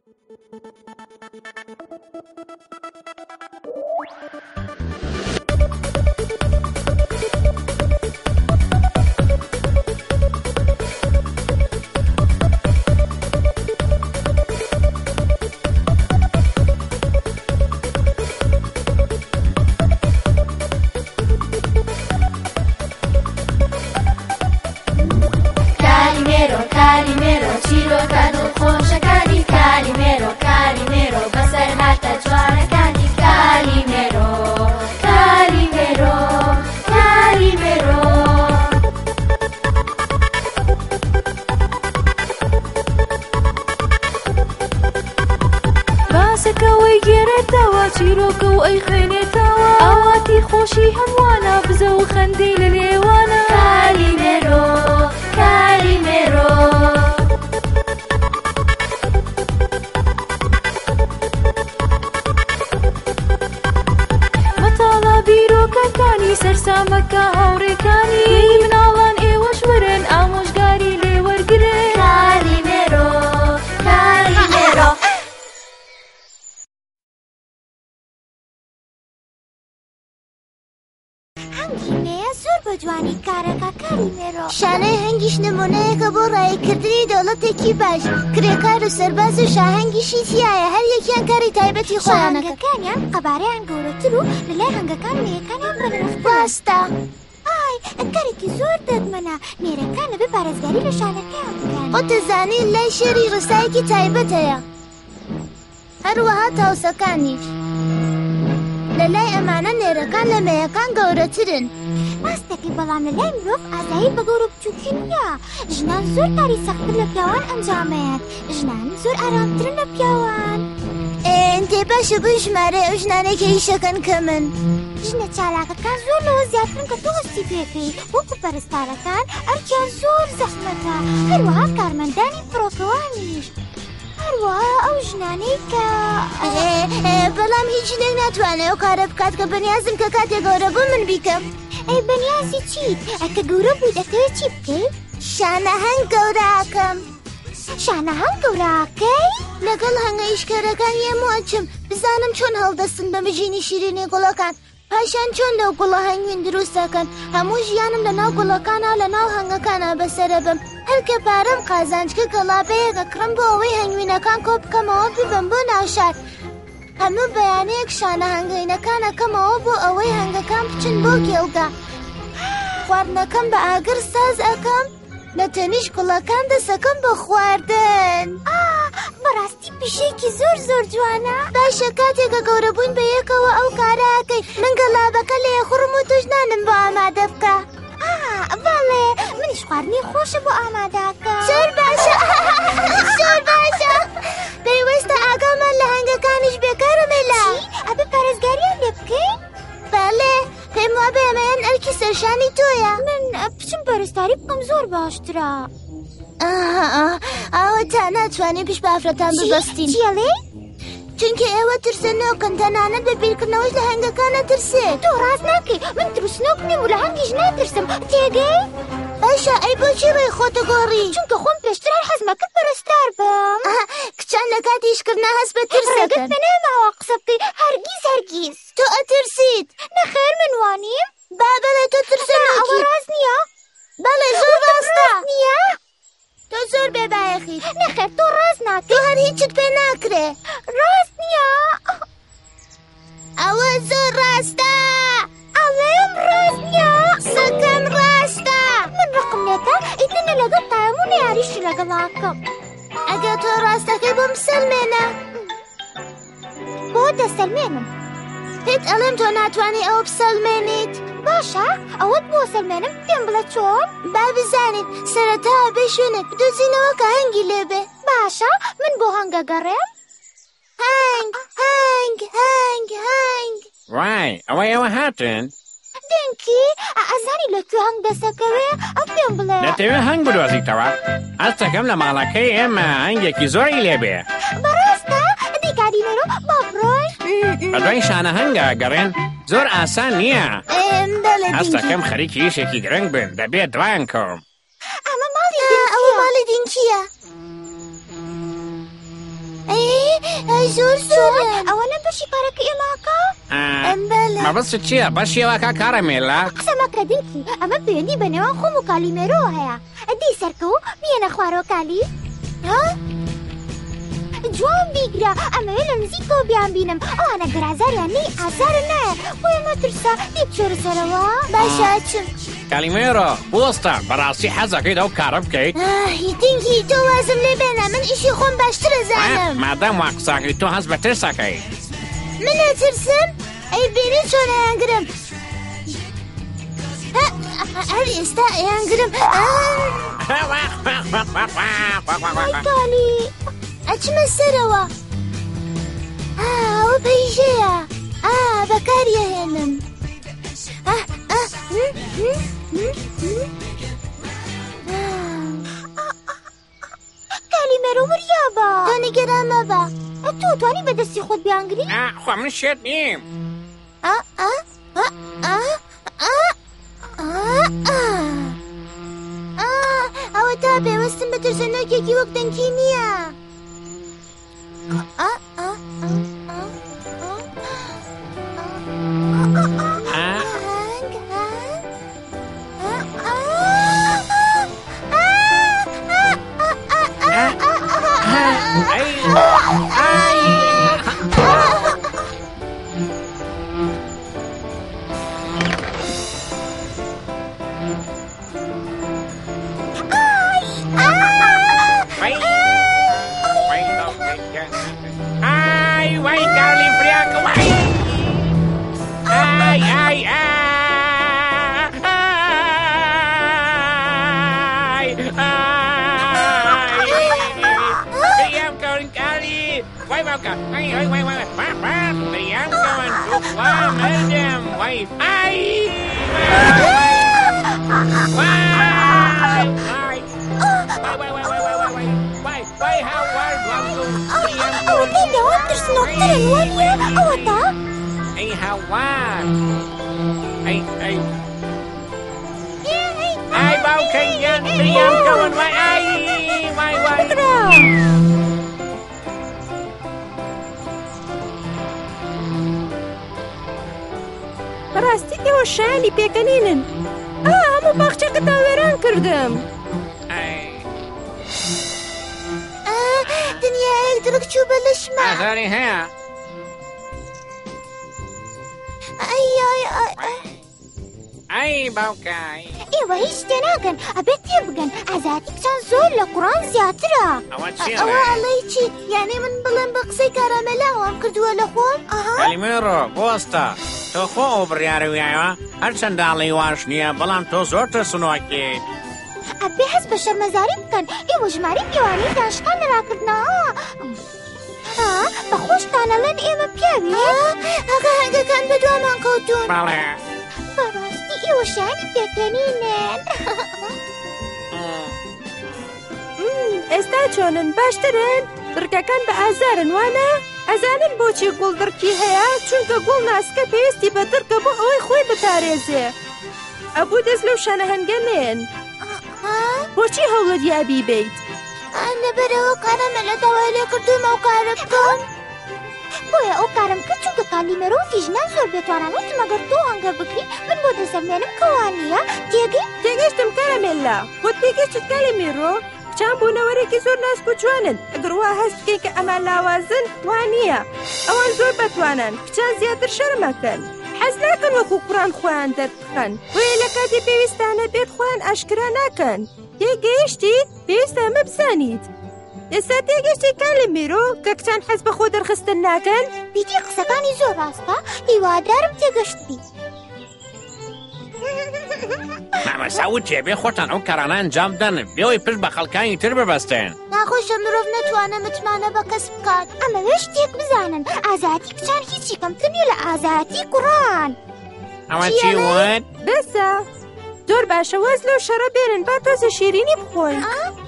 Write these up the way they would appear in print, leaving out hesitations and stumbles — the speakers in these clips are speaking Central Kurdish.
شانەی هەنگیش نمونەیەکە بۆ ڕایکردنی دەوڵەتێکی باش. کرێکار و سەرباز و شاهەنگیشی تایە، هەر یەکیان کاری تایبەتی خۆیانەکە. هەنگەکانیان قەبارەیان گەورەتر و لەلای هەنگەکان نێیەکانیان بەنرخ ڕاستە. کارێکی زۆر دەگمەنە نێرەکان لەبێ پارێزگاری لە شانەکەیان بکەن. خۆ دەزانین لای شێری ڕسایەکی تایبەت هەیە، هەروەها تاوسەکانیش. لەلای ئەمانە نێرەکان لە مێیەکان گەورەترن. ڕاستەکەی بەڵام لەلای مرۆڤ ئازایی بە گەورە بچووکی نییە. ژنان زۆر کاری سەختتر لە پیاوان ئەنجامەیەت. ژنان زۆر ئارامترن لە پیاوان. تێ باشە بووی ژمارە ئەو ژنانێکە هیشەکەن کە من. ژنە چالاکەکان زۆر لەوە زیاترن کە تۆ هەستی پێکەی. وەکو پەرستارەکان ئەرکیان زۆر زەحمەتە، هەروەها کارمەندانی فڕۆکەوانیش، هەروەها ئەو ژنانەی کە بەڵام هیچ ژنێک ناتوانێت ئەو کارە بکات کە بەنیازم کە کاتێک گەورە بوو من بیکەم. ئەی بەنیازی چیت؟ ئەکە گەورە بوویت دەتەوێت چی بکەیت؟ شانە هەنگ گەوراکەم. شانە هەنگ گەوراکەی؟ لەگەڵ هەنگە ئیشکارەکان هێموو ئەچم بزانم چۆن هەڵدەستن بە مژینی شیرینی گوڵەکان، پاشان چۆن لەو گوڵە هەنگوین دروستەکەن. هەموو ژیانم لەناو گوڵەکانە لەناو هەنگەکانە بەسەرە بم. هەرکە پارەم قازانجکە گەڵابەیەکە کڕم بۆ ئەوەی هەنگوینەکان کۆ بکەمەوە ببم بۆ ناوشار. هەموو بەیانەیەک شانە هەنگوینەکانەکەمەوە بۆ ئەوەی هەنگەکان بچن بۆ گێڵگا. خواردنەکەم بە ئاگر ساز ئەەکەم، لە تەنیش گوڵەکان دەسەکەم بە خواردن. بەڕاستی پیشێکی زۆر زۆر جوانە. باشە کاتێکە گەورە بووین بە یەکەوە ئەو کارەکەی. من گەڵابەکە لە یەخڕم و توش نانم بۆ ئامادە بکە. بەڵێ منیش خواردنی خۆشە بۆ ئامادەکە. زۆر باشە زۆر باشە. پێویستە ئاگامان لە هەنگەکانیش بێکارە مێلا. ئەبێ پارێزگاریان لێ بکەین؟ بەڵێ پێم وابێ ئەمەیان ئەرکی سەرشانی تۆیە. من بچم پەرستاری بکەم زۆر باشترە. ئەوە تا ناتوانین پیش بە ئافرەتان ببەستین. چیەڵێ؟ چونکە ئێوە ترسەنەوەکەن، تەنانەت بە بیرکردنەوەش لە هەنگەکانە ترسێت. تۆ ڕاست ناکەی، من ترسنۆک نیم و لە هەنگیش ناترسم. تێگەی؟ باشە ئەی بۆچی ڕێی خۆتە گۆڕی؟ چونکە خۆم پێشتر حەزمە کرد پەرستار بم. کچان لە کاتی ئیشکردنا هەست بە ترسەکەن. ڕێگەت پێ نەماوە قسە بکەی، هەرگیز. تۆ ئەترسیت؟ نەخێر من وانیم؟ بەڵێ تۆ ترسەنۆکی. ئەوە ڕاست نییە؟ بەڵێ زۆر ڕاستە. نییە؟ تۆ زۆر بێبایەخیت. نەخێر تۆ ڕاست ناکەی. تۆ هەر هیچت پێ ناکرێ. ڕاست نییە؟ ئەوە زۆر ڕاستە. ئەڵێم ڕاست نییە؟ قسەکەم ڕاستە. من ڕقم نێتە ئیتنە لەگەڵ تایمونە یاریشی لەگەڵاکەم. ئەگە تۆ ڕاستەکەی بۆم سەلمێنە. بۆ دەسەلمێنم. پێت ئەڵێم تۆ ناتوانێت ئەوە بسەلمێنیت. باشە ئەوەت بۆ سەلمێنم پێم بڵێ چۆن؟ با بزانین سەرەتا بێ شوێنێک بدۆزینەوە کە هەنگی لێبێ. باشە من بۆ هەنگە گەڕێم. هەنگ هەنگ هەنگ هەنگ. وای ئەوە هاتن. دنکی ئەزانی لەکوێ هەنگ دەسەکەوێ؟ ئەو پێم بڵێ. دەتەوێت هەنگ بدۆزیتەوە؟ ئەستەکەم لە ماڵەکەی ئێمە هەنگێکی زۆری لێبێ. بەڕاستە؟ دیکاریمێرۆ با بڕۆین. بەدوای شانە هەنگە گەڕێن زۆر ئاسان نییە. ئەستەکەم خەریکی ئیشێکی گرنگ بن، دەبێت دوایان کەم. ئەمە ماڵی ئەوە ماڵی دینکیە. زۆر زۆرن ئەوە لە بەشی کارەکە ئێماکە بەڵێ مەبەست چییە بەشیەوەکە کارەمێلا قسە مەکە دینکی ئەمە پەیوەندی بە نێوان خۆم و کالیمێرەوە هەیە ئەدی سەرکەوت بیەنە خوارەوە کالی جوان بیگرە ئەمەوێ لە نزیکەوە بیان بینم ئەوانە گەرازاریان نەی ئازارە نایە بۆیە مەترسە دیک چۆرە سەرەوە باشە ئەچم کالیمێرۆ بۆستە بەڕاستی حەزەکەیت ئەو کارە بکەیت هیتینکی تۆ وازم لێ بێنە من ئیشی خۆم باشترە زانم مادام وا قساکەی تۆ هەست بە ترسەکەی من ئەترسم ئەی بینی چۆن ئەیانگرم هەر ئێستا ئەیانگرم کالی ئەچمە سەرەوە ئەوە پەیژەیە بەکاریەهێنم کالیمێرە وریابە تۆ نیگەران مەبە تۆ توانی بەدەستی خۆت بیانگری خۆ من شێت نیم ئەوە تا پێوەستم بە ترسەنۆکێکی وەک دەنگی نییە ئەوە پێی داوام ترسنۆکترن وانە ئەوە تا ئەی هاوار ئای باوکەی گیان بریام کەون وای بەڕاستی ئێوە شایانی پێکەنینن هەموو باخچەکە تاوێران کردم دنیایەک درک چوو بە لەشمە ئازاری هەیە ئەی باوکای ئێوە هیچ تێناگەن ئەبێت تێ بگەن ئازادی کچان زۆر لە قوڕان زیاترە ئەوە ئەڵەی چی یانێ من بڵێم بە قسەی کارامەلاوام کردووە لە خۆم کالیمێرۆ بۆستە تۆ خۆ ئەو بڕیارە ویایەوە هەرچەند داڵی واش نییە بەڵام تۆ زۆر ترسنۆکیت ئەبێ هەست بە شەرمەزاری بکەن ئێوە ژمارەی پیاوانەی دانشقان لەراکردنەوە بە خۆشتانەڵێن ئێمە پیاوی ئەگە هەنگەکان بە دوامان کەوتون بەڵێ بەڕاستی ئێوە شایانی پێکەنینن ئێستا چۆنن باشترن دڕکەکان بە ئازارن وانە ئەزانن بۆچی گوڵ دڕکی هەیە چونکە گوڵ ناسکە پێویستی بە دڕکە بۆ ئەوەی خۆی بپارێزێ ئەبوو دەست لەو شانە هەنگەمێن بۆچی هەوڵت یابی بیت لەبەرەوە کارەمە لە داوای لێ کردومە و کارە بکەم بۆیە ئەو کارم کرد چونکە کالیمێرە و فیژنان زۆر بێتوانان وتم ئەگەر تۆ هەنگە بکری من بۆ دەزەمێنم کەوانیە تێگەشتم کارەمێلا بۆت پێگەشت کالیمێرۆ کچان بوونەوەرێکی زۆر ناسک و جوانن ئەگەر وا هەست بکەی کە ئەمان لاوازن وانییە ئەوان زۆر بەتوانن کچان زیاتر شەرمەکەن حەز ناکەن وەکو کوڕان خۆیان دەربخەن بۆیە لە کاتی پێویستانە بێت خۆیان ئاشکرا ناکەن تێگەیشتیت پێویستە ئەمە بزانیت ئێستا تێگەشتی کالیمێرۆ کە کچان حەز بە خۆ دەرخستن ناکەن بیتی قسەکانی زۆر ڕاستە هیوادارم تێگەشتی مامەساوت جێبێ خۆتان ئەو کارانە ئەنجام بدەن بێەوەی پشت بە خەڵکانی تر ببەستێن ناخۆشە مرۆڤ نەتوانە متمانە بە کەس بکات ئەمەوێ شتێک بزانن ئازادی کچان هیچی کەمتر نیە لە ئازادی کوڕان ئەوە چی وت؟ بەسە زۆر باشە وەز لەو شەڕە بێنن با تۆزە شیرینی بخۆین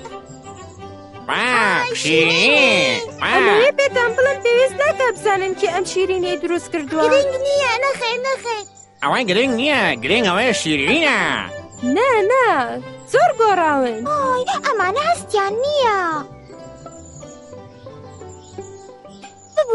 شیرین ئەمەوێ پێتان بڵم پێویست ناکە بزانن کە ئەم شیرینیە دروست کردووە گرنگ نییە نەخێ ئەوەی گرنگ نییە گرنگ ئەوەیە شیرینە نا زۆر گۆڕاون ئەمانە هەستیان نییە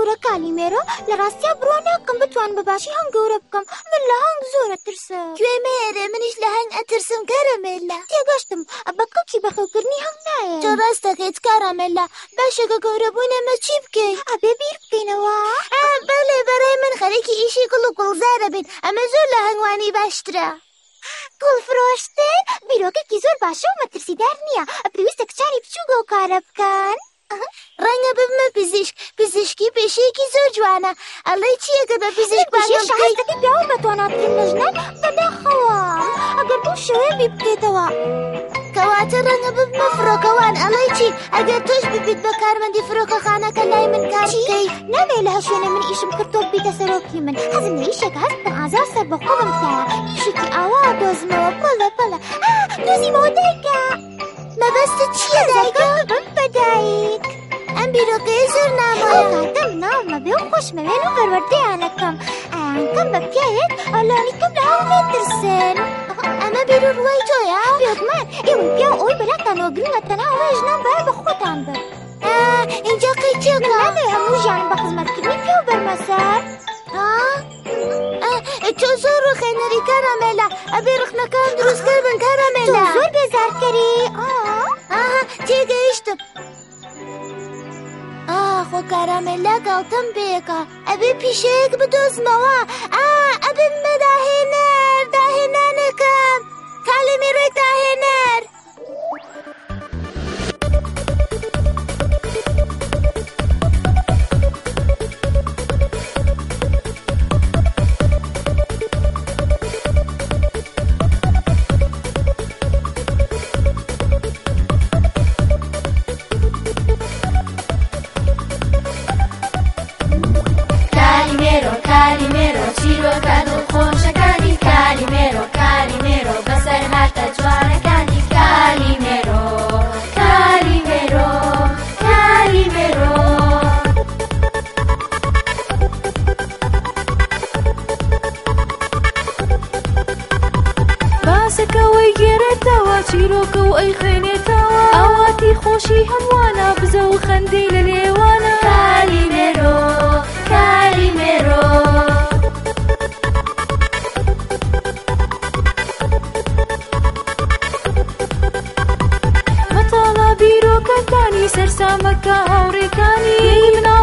زۆرە کالیمێرۆ لە ڕاستیا بڕوا ناکەم بتوان بەباشی هەنگەورە بکەم من لە هەنگ زۆرە ترسم کوێ مێرە منیش لە هەنگ ئەترسم کارامێلا تێگەشتم بە کەڵکی بەخێوکردنی هەنگ نایە تۆ ڕاست دەکەیت کارامێلا باشەکە گەورە بوون ئەمە چی بکەیت ئەبێ بیر بکەینەوە بەڵێ بەڕێ من خەریکی ئیشی گوڵ و گوڵزارە بین ئەمە زۆر لە هەنگوانی باشترە گوڵفرۆشتن بیرۆکێکی زۆر باشە و مەترسیدار نییە پێویستە کچانی بچووگە و کارە بکەن ڕەنگە ببمە پزیشکی پێشەیەکی زۆر جوانە ئەڵێ چیەکە بە پزیشک شەهادەکەی پیاوە بەتواناترین لە ژنان بەداخەوە ئەگەر بۆ شێوەیە بی بکەیتەوە کەواتە ڕەنگە ببمە فڕۆکەوان ئەڵێ چی ئەگەر تۆش ببیت بە کارمەندی فڕۆکەخانەکە لای من کار بکەیت نامێ لە هەشوێنە من ئیشم کرد تۆ ببیتە سەرۆکی من حەزم لە ئیشێکە هەستم ئازار سەر بەخۆ بمکایە ئیشێکی ئاوا دۆزمەوە بەڵە دۆزیمەوە دایکە مەبەستت چییە دایکە بم بە دایک ئەم بیرۆکەیە زۆر نامایە کاتەم ناومە بێ و خۆشمەوێن و بەروەردەیانەکەم ئەیانکەم بە پیاوێت ئەلانیکەم لە هەڵ نێترسن ئەمە بیرۆ ڕوای تۆیە بێگومان ئێوەی پیا ئەوی بەلاتانەوە گرنگە تەنها ئەوەی ژنان باید بە خۆتان بن اینجا قەیچێکە نامێ هەموو ژیانم بە خزمەتکردنی پێ و بەرمەسەر تۆ زۆر ڕخێنەری کارامێلا ئەبێ ڕخنەکان دروستکە بن کارامێلا تۆ زۆر بێزارکەری تێگەیشتم خۆ کارامێلا گاڵتەم پێیەکە ئەبێ پیشەیەک بدۆزمەوە ئەبێ مەداهێنەر داهێنانەکەم کالیمێڕێک داهێنەر کالیمێرۆ چیرۆکە دڵخۆشەکانی کالیمێرۆ بەسەر هاتە جوانەکانی کالیمێرۆ باسەکەوەی گێرێتەوە چیرۆکە و ئەی خوێنێتەوە ئاواتی خۆشی هەمووانە بزە و خەندەی لە لێوانە کالیمێرۆ مەتاڵە بیرۆکەکانی سەرسامەکە هاوڕێکانی